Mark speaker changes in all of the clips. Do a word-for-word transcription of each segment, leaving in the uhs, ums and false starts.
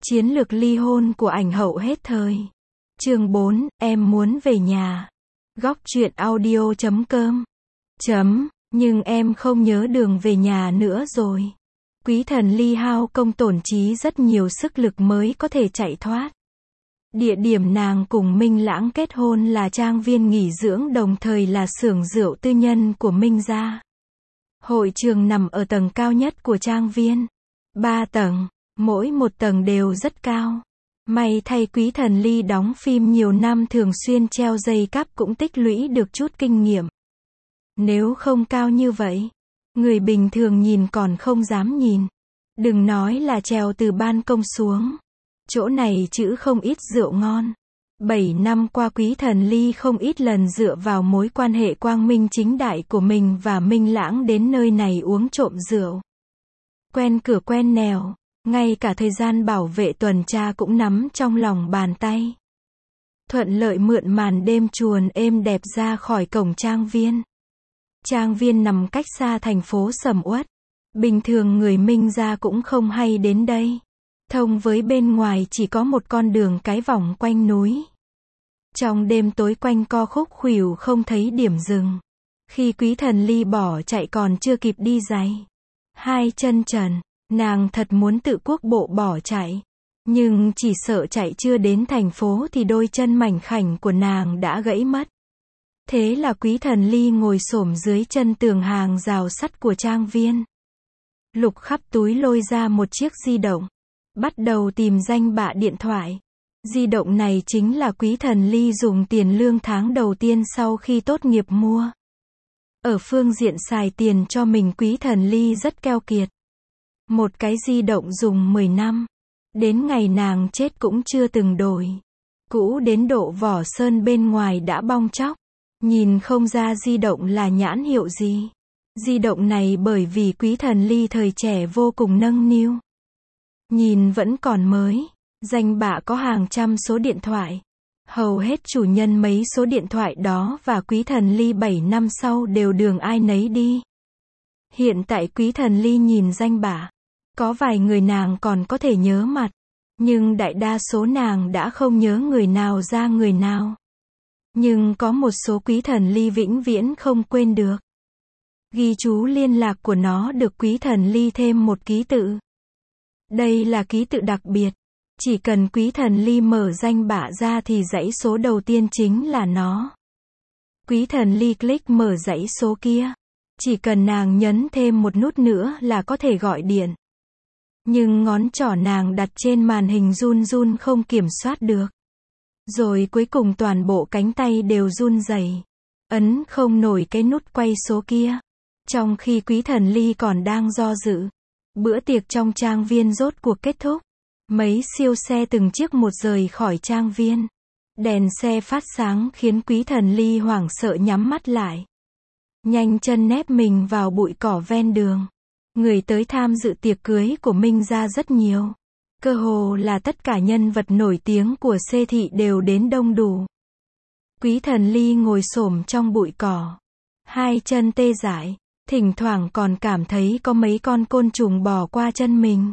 Speaker 1: Chiến lược ly hôn của ảnh hậu hết thời. Chương bốn, em muốn về nhà. Góc truyện audio chấm com. Chấm, nhưng em không nhớ đường về nhà nữa rồi. Quý thần Ly hao công tổn trí rất nhiều sức lực mới có thể chạy thoát. Địa điểm nàng cùng Minh Lãng kết hôn là trang viên nghỉ dưỡng đồng thời là xưởng rượu tư nhân của Minh gia. Hội trường nằm ở tầng cao nhất của trang viên. Ba tầng, mỗi một tầng đều rất cao. May thay Quý thần Ly đóng phim nhiều năm thường xuyên treo dây cáp cũng tích lũy được chút kinh nghiệm. Nếu không cao như vậy, người bình thường nhìn còn không dám nhìn. Đừng nói là trèo từ ban công xuống. Chỗ này chữ không ít rượu ngon. Bảy năm qua Quý thần Ly không ít lần dựa vào mối quan hệ quang minh chính đại của mình và Minh Lãng đến nơi này uống trộm rượu. Quen cửa quen nẻo, ngay cả thời gian bảo vệ tuần tra cũng nắm trong lòng bàn tay. Thuận lợi mượn màn đêm chuồn êm đẹp ra khỏi cổng trang viên. Trang viên nằm cách xa thành phố sầm uất. Bình thường người Minh gia cũng không hay đến đây. Thông với bên ngoài chỉ có một con đường cái vòng quanh núi. Trong đêm tối quanh co khúc khuỷu không thấy điểm dừng. Khi Quý thần Ly bỏ chạy còn chưa kịp đi giày. Hai chân trần, nàng thật muốn tự quốc bộ bỏ chạy. Nhưng chỉ sợ chạy chưa đến thành phố thì đôi chân mảnh khảnh của nàng đã gãy mất. Thế là Quý thần Ly ngồi xổm dưới chân tường hàng rào sắt của trang viên. Lục khắp túi lôi ra một chiếc di động. Bắt đầu tìm danh bạ điện thoại. Di động này chính là Quý thần Ly dùng tiền lương tháng đầu tiên sau khi tốt nghiệp mua. Ở phương diện xài tiền cho mình Quý thần Ly rất keo kiệt. Một cái di động dùng mười năm. Đến ngày nàng chết cũng chưa từng đổi. Cũ đến độ vỏ sơn bên ngoài đã bong tróc. Nhìn không ra di động là nhãn hiệu gì. Di động này bởi vì Quý thần Ly thời trẻ vô cùng nâng niu. Nhìn vẫn còn mới. Danh bạ có hàng trăm số điện thoại. Hầu hết chủ nhân mấy số điện thoại đó và Quý thần Ly bảy năm sau đều đường ai nấy đi. Hiện tại Quý thần Ly nhìn danh bạ. Có vài người nàng còn có thể nhớ mặt. Nhưng đại đa số nàng đã không nhớ người nào ra người nào. Nhưng có một số Quý thần Ly vĩnh viễn không quên được. Ghi chú liên lạc của nó được Quý thần Ly thêm một ký tự. Đây là ký tự đặc biệt. Chỉ cần Quý thần Ly mở danh bạ ra thì dãy số đầu tiên chính là nó. Quý thần Ly click mở dãy số kia. Chỉ cần nàng nhấn thêm một nút nữa là có thể gọi điện. Nhưng ngón trỏ nàng đặt trên màn hình run run không kiểm soát được. Rồi cuối cùng toàn bộ cánh tay đều run rẩy. Ấn không nổi cái nút quay số kia. Trong khi Quý thần Ly còn đang do dự. Bữa tiệc trong trang viên rốt cuộc kết thúc. Mấy siêu xe từng chiếc một rời khỏi trang viên. Đèn xe phát sáng khiến Quý thần Ly hoảng sợ nhắm mắt lại. Nhanh chân nép mình vào bụi cỏ ven đường. Người tới tham dự tiệc cưới của Minh gia rất nhiều. Cơ hồ là tất cả nhân vật nổi tiếng của xê thị đều đến đông đủ. Quý thần Ly ngồi xổm trong bụi cỏ. Hai chân tê dại. Thỉnh thoảng còn cảm thấy có mấy con côn trùng bò qua chân mình.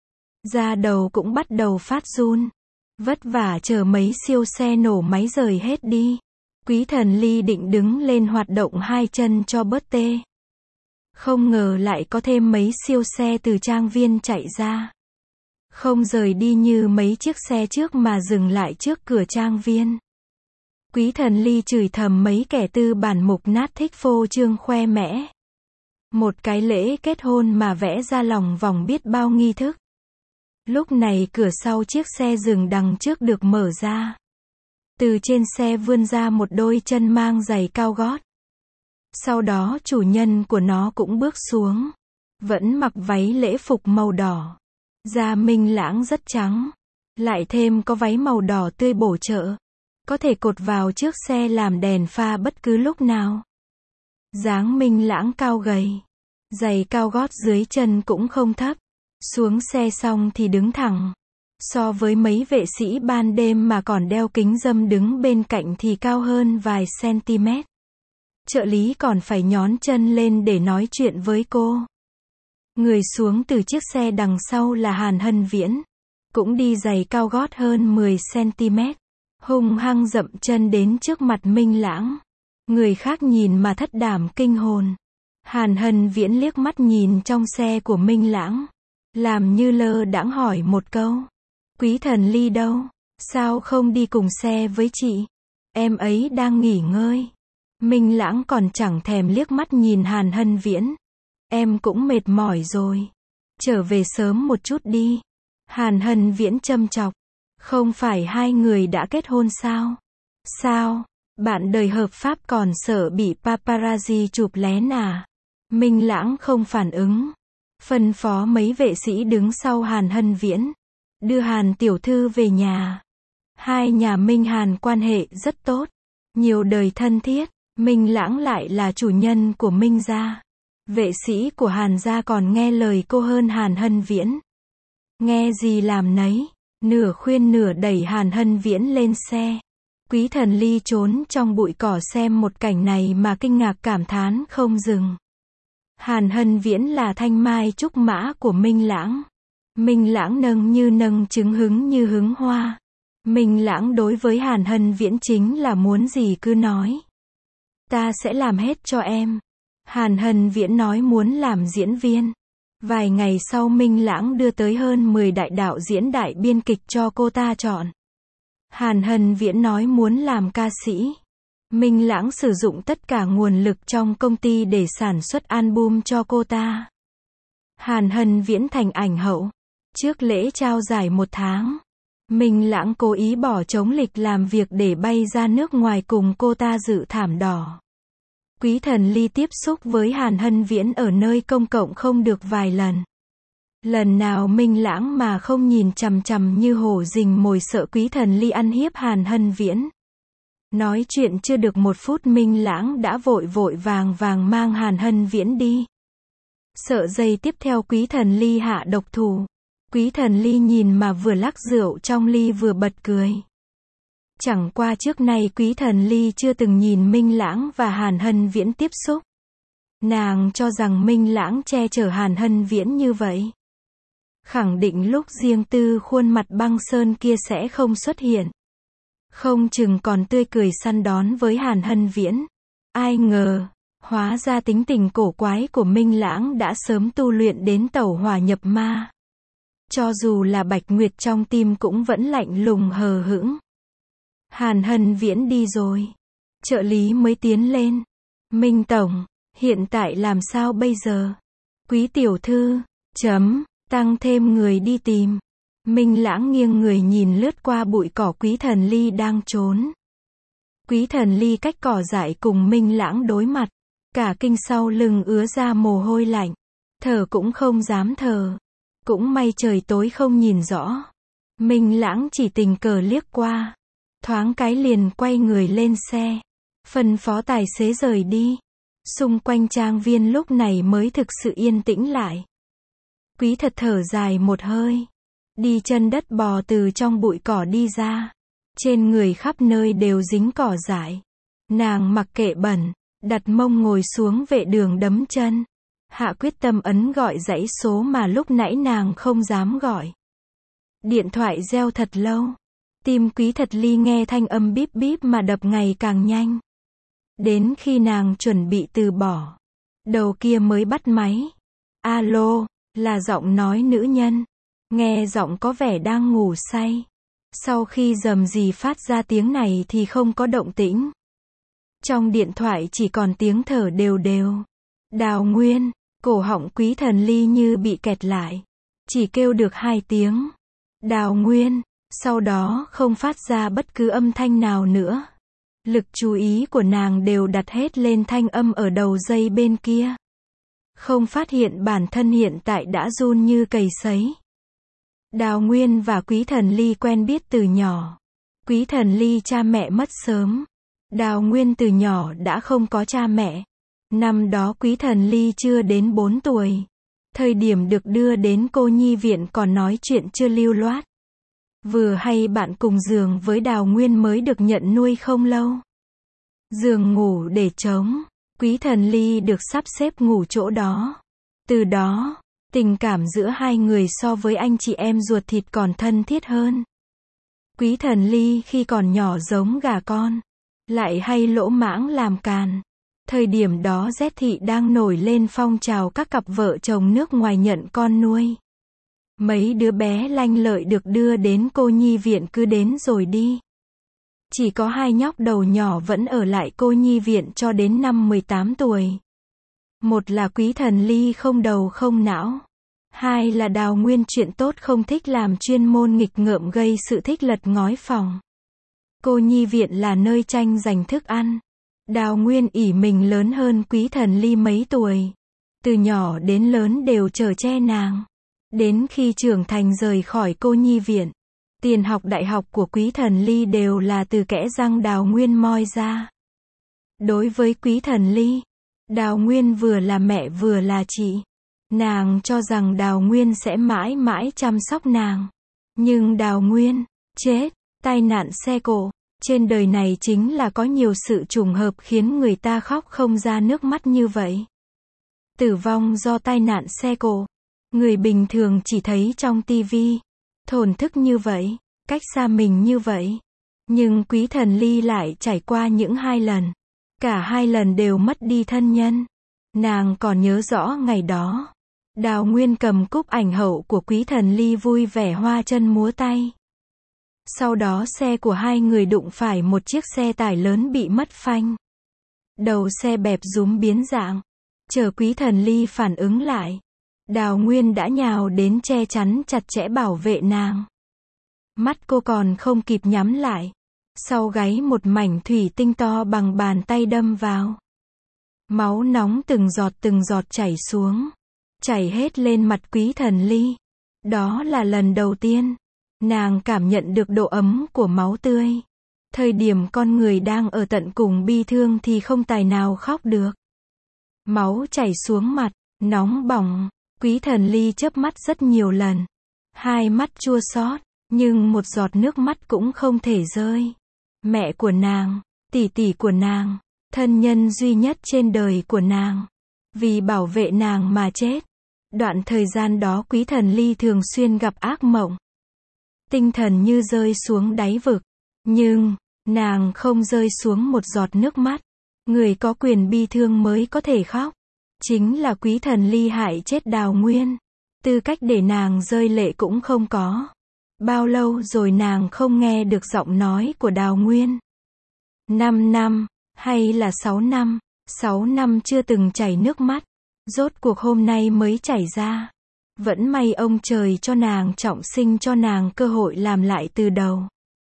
Speaker 1: Da đầu cũng bắt đầu phát run. Vất vả chờ mấy siêu xe nổ máy rời hết đi. Quý thần Ly định đứng lên hoạt động hai chân cho bớt tê. Không ngờ lại có thêm mấy siêu xe từ trang viên chạy ra. Không rời đi như mấy chiếc xe trước mà dừng lại trước cửa trang viên. Quý thần Ly chửi thầm mấy kẻ tư bản mục nát thích phô trương khoe mẽ. Một cái lễ kết hôn mà vẽ ra lòng vòng biết bao nghi thức. Lúc này cửa sau chiếc xe dừng đằng trước được mở ra. Từ trên xe vươn ra một đôi chân mang giày cao gót. Sau đó chủ nhân của nó cũng bước xuống. Vẫn mặc váy lễ phục màu đỏ. Da Minh Lãng rất trắng. Lại thêm có váy màu đỏ tươi bổ trợ. Có thể cột vào trước xe làm đèn pha bất cứ lúc nào. Dáng Minh Lãng cao gầy. Giày cao gót dưới chân cũng không thấp. Xuống xe xong thì đứng thẳng. So với mấy vệ sĩ ban đêm mà còn đeo kính râm đứng bên cạnh thì cao hơn vài cm. Trợ lý còn phải nhón chân lên để nói chuyện với cô. Người xuống từ chiếc xe đằng sau là Hàn Hân Viễn. cũng đi giày cao gót hơn mười xăng-ti-mét, hung hăng dậm chân đến trước mặt Minh Lãng. Người khác nhìn mà thất đảm kinh hồn. Hàn Hân Viễn liếc mắt nhìn trong xe của Minh Lãng, làm như lơ đãng hỏi một câu. Quý Thần Ly đâu? Sao không đi cùng xe với chị? Em ấy đang nghỉ ngơi. Minh Lãng còn chẳng thèm liếc mắt nhìn Hàn Hân Viễn. Em cũng mệt mỏi rồi. Trở về sớm một chút đi. Hàn Hân Viễn châm chọc. Không phải hai người đã kết hôn sao? Sao? Bạn đời hợp pháp còn sợ bị paparazzi chụp lén à? Minh Lãng không phản ứng. Phân phó mấy vệ sĩ đứng sau Hàn Hân Viễn. Đưa Hàn tiểu thư về nhà. Hai nhà Minh Hàn quan hệ rất tốt. Nhiều đời thân thiết. Minh Lãng lại là chủ nhân của Minh gia. Vệ sĩ của Hàn gia còn nghe lời cô hơn Hàn Hân Viễn. Nghe gì làm nấy. Nửa khuyên nửa đẩy Hàn Hân Viễn lên xe. Quý Thần Ly trốn trong bụi cỏ xem một cảnh này mà kinh ngạc cảm thán không dừng. Hàn Hân Viễn là thanh mai trúc mã của Minh Lãng. Minh Lãng nâng như nâng trứng, hứng như hứng hoa. Minh Lãng đối với Hàn Hân Viễn chính là muốn gì cứ nói. Ta sẽ làm hết cho em. Hàn Hân Viễn nói muốn làm diễn viên. Vài ngày sau Minh Lãng đưa tới hơn mười đại đạo diễn đại biên kịch cho cô ta chọn. Hàn Hân Viễn nói muốn làm ca sĩ. Minh Lãng sử dụng tất cả nguồn lực trong công ty để sản xuất album cho cô ta. Hàn Hân Viễn thành ảnh hậu. Trước lễ trao giải một tháng, Minh Lãng cố ý bỏ trống lịch làm việc để bay ra nước ngoài cùng cô ta dự thảm đỏ. Quý Thần Ly tiếp xúc với Hàn Hân Viễn ở nơi công cộng không được vài lần. Lần nào Minh Lãng mà không nhìn chằm chằm như hổ rình mồi sợ Quý Thần Ly ăn hiếp Hàn Hân Viễn. Nói chuyện chưa được một phút Minh Lãng đã vội vội vàng vàng mang Hàn Hân Viễn đi. Sợ giây tiếp theo Quý Thần Ly hạ độc thủ. Quý Thần Ly nhìn mà vừa lắc rượu trong ly vừa bật cười. Chẳng qua trước nay Quý Thần Ly chưa từng nhìn Minh Lãng và Hàn Hân Viễn tiếp xúc. Nàng cho rằng Minh Lãng che chở Hàn Hân Viễn như vậy. Khẳng định lúc riêng tư khuôn mặt băng sơn kia sẽ không xuất hiện. Không chừng còn tươi cười săn đón với Hàn Hân Viễn. Ai ngờ, hóa ra tính tình cổ quái của Minh Lãng đã sớm tu luyện đến tẩu hỏa nhập ma. Cho dù là Bạch Nguyệt trong tim cũng vẫn lạnh lùng hờ hững. Hàn Hân Viễn đi rồi. Trợ lý mới tiến lên. Minh Tổng, hiện tại làm sao bây giờ? Quý tiểu thư, chấm, tăng thêm người đi tìm. Minh Lãng nghiêng người nhìn lướt qua bụi cỏ Quý Thần Ly đang trốn. Quý Thần Ly cách cỏ dại cùng Minh Lãng đối mặt. Cả kinh sau lưng ứa ra mồ hôi lạnh. Thở cũng không dám thở. Cũng may trời tối không nhìn rõ. Minh Lãng chỉ tình cờ liếc qua. Thoáng cái liền quay người lên xe. Phân phó tài xế rời đi. Xung quanh trang viên lúc này mới thực sự yên tĩnh lại. Quý thật thở dài một hơi. Đi chân đất bò từ trong bụi cỏ đi ra. Trên người khắp nơi đều dính cỏ dại. Nàng mặc kệ bẩn. Đặt mông ngồi xuống vệ đường đấm chân. Hạ quyết tâm ấn gọi dãy số mà lúc nãy nàng không dám gọi. Điện thoại reo thật lâu. Tim Quý Thật Ly nghe thanh âm bíp bíp mà đập ngày càng nhanh. Đến khi nàng chuẩn bị từ bỏ, đầu kia mới bắt máy. Alo, là giọng nói nữ nhân. Nghe giọng có vẻ đang ngủ say. Sau khi rầm rì phát ra tiếng này thì không có động tĩnh. Trong điện thoại chỉ còn tiếng thở đều đều. Đào Nguyên, cổ họng Quý Thần Ly như bị kẹt lại. Chỉ kêu được hai tiếng. Đào Nguyên, sau đó không phát ra bất cứ âm thanh nào nữa. Lực chú ý của nàng đều đặt hết lên thanh âm ở đầu dây bên kia. Không phát hiện bản thân hiện tại đã run như cầy sấy. Đào Nguyên và Quý Thần Ly quen biết từ nhỏ. Quý Thần Ly cha mẹ mất sớm. Đào Nguyên từ nhỏ đã không có cha mẹ. Năm đó Quý Thần Ly chưa đến bốn tuổi. Thời điểm được đưa đến cô nhi viện còn nói chuyện chưa lưu loát. Vừa hay bạn cùng giường với Đào Nguyên mới được nhận nuôi không lâu. Giường ngủ để trống. Quý Thần Ly được sắp xếp ngủ chỗ đó. Từ đó, Tình cảm giữa hai người so với anh chị em ruột thịt còn thân thiết hơn. Quý Thần Ly khi còn nhỏ giống gà con, lại hay lỗ mãng làm càn. Thời điểm đó Z thị đang nổi lên phong trào các cặp vợ chồng nước ngoài nhận con nuôi. Mấy đứa bé lanh lợi được đưa đến cô nhi viện cứ đến rồi đi. Chỉ có hai nhóc đầu nhỏ vẫn ở lại cô nhi viện cho đến năm mười tám tuổi. Một là Quý Thần Ly không đầu không não. Hai là Đào Nguyên chuyện tốt không thích làm, chuyên môn nghịch ngợm gây sự, thích lật ngói phòng. Cô nhi viện là nơi tranh giành thức ăn. Đào Nguyên ỷ mình lớn hơn Quý Thần Ly mấy tuổi. Từ nhỏ đến lớn đều chở che nàng. Đến khi trưởng thành rời khỏi cô nhi viện, tiền học đại học của Quý Thần Ly đều là từ kẽ răng Đào Nguyên moi ra. Đối với Quý Thần Ly, Đào Nguyên vừa là mẹ vừa là chị. Nàng cho rằng Đào Nguyên sẽ mãi mãi chăm sóc nàng. Nhưng Đào Nguyên chết, tai nạn xe cộ. Trên đời này chính là có nhiều sự trùng hợp khiến người ta khóc không ra nước mắt như vậy. Tử vong do tai nạn xe cộ. Người bình thường chỉ thấy trong tivi. Thổn thức như vậy, cách xa mình như vậy. Nhưng Quý Thần Ly lại trải qua những hai lần. Cả hai lần đều mất đi thân nhân. Nàng còn nhớ rõ ngày đó. Đào Nguyên cầm cúp ảnh hậu của Quý Thần Ly vui vẻ hoa chân múa tay. Sau đó xe của hai người đụng phải một chiếc xe tải lớn bị mất phanh. Đầu xe bẹp rúm biến dạng. Chờ Quý Thần Ly phản ứng lại, Đào Nguyên đã nhào đến che chắn chặt chẽ bảo vệ nàng. Mắt cô còn không kịp nhắm lại. Sau gáy một mảnh thủy tinh to bằng bàn tay đâm vào. Máu nóng từng giọt từng giọt chảy xuống. Chảy hết lên mặt Quý Thần Ly. Đó là lần đầu tiên nàng cảm nhận được độ ấm của máu tươi. Thời điểm con người đang ở tận cùng bi thương thì không tài nào khóc được. Máu chảy xuống mặt, nóng bỏng. Quý Thần Ly chớp mắt rất nhiều lần. Hai mắt chua xót, nhưng một giọt nước mắt cũng không thể rơi. Mẹ của nàng, tỷ tỷ của nàng, thân nhân duy nhất trên đời của nàng, vì bảo vệ nàng mà chết. Đoạn thời gian đó Quý Thần Ly thường xuyên gặp ác mộng. Tinh thần như rơi xuống đáy vực. Nhưng, nàng không rơi xuống một giọt nước mắt. Người có quyền bi thương mới có thể khóc. Chính là Quý Thần Ly hại chết Đào Nguyên. Tư cách để nàng rơi lệ cũng không có. Bao lâu rồi nàng không nghe được giọng nói của Đào Nguyên? Năm năm, hay là sáu năm? Sáu năm chưa từng chảy nước mắt. Rốt cuộc hôm nay mới chảy ra. Vẫn may ông trời cho nàng trọng sinh, cho nàng cơ hội làm lại từ đầu.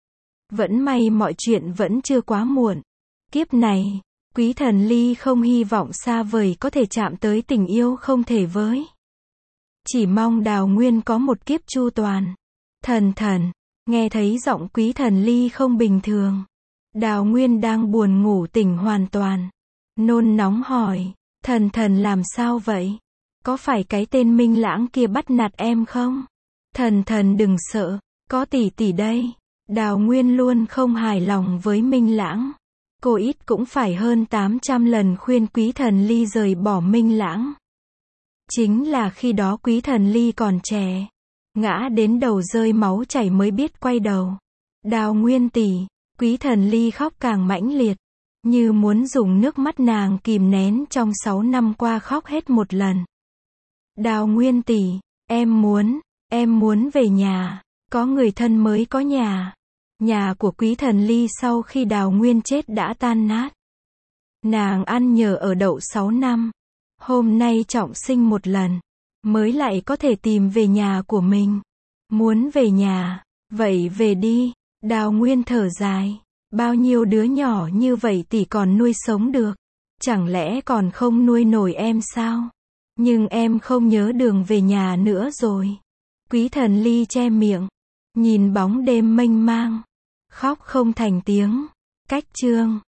Speaker 1: Vẫn may mọi chuyện vẫn chưa quá muộn. Kiếp này, Quý Thần Ly không hy vọng xa vời có thể chạm tới tình yêu không thể với. Chỉ mong Đào Nguyên có một kiếp chu toàn. Thần thần, nghe thấy giọng Quý Thần Ly không bình thường. Đào Nguyên đang buồn ngủ tỉnh hoàn toàn. Nôn nóng hỏi, thần thần làm sao vậy? Có phải cái tên Minh Lãng kia bắt nạt em không? Thần thần đừng sợ, có tỷ tỷ đây. Đào Nguyên luôn không hài lòng với Minh Lãng. Cô ít cũng phải hơn tám trăm lần khuyên Quý Thần Ly rời bỏ Minh Lãng. Chính là khi đó Quý Thần Ly còn trẻ. Ngã đến đầu rơi máu chảy mới biết quay đầu. Đào Nguyên tỷ, Quý Thần Ly khóc càng mãnh liệt. Như muốn dùng nước mắt nàng kìm nén trong sáu năm qua khóc hết một lần. Đào Nguyên tỷ, em muốn, em muốn về nhà. Có người thân mới có nhà. Nhà của Quý Thần Ly sau khi Đào Nguyên chết đã tan nát. Nàng ăn nhờ ở đậu sáu năm. Hôm nay trọng sinh một lần. Mới lại có thể tìm về nhà của mình. Muốn về nhà, vậy về đi. Đào Nguyên thở dài. Bao nhiêu đứa nhỏ như vậy tỷ còn nuôi sống được. Chẳng lẽ còn không nuôi nổi em sao? Nhưng em không nhớ đường về nhà nữa rồi. Quý Thần Ly che miệng. Nhìn bóng đêm mênh mang. Khóc không thành tiếng. Cách chương.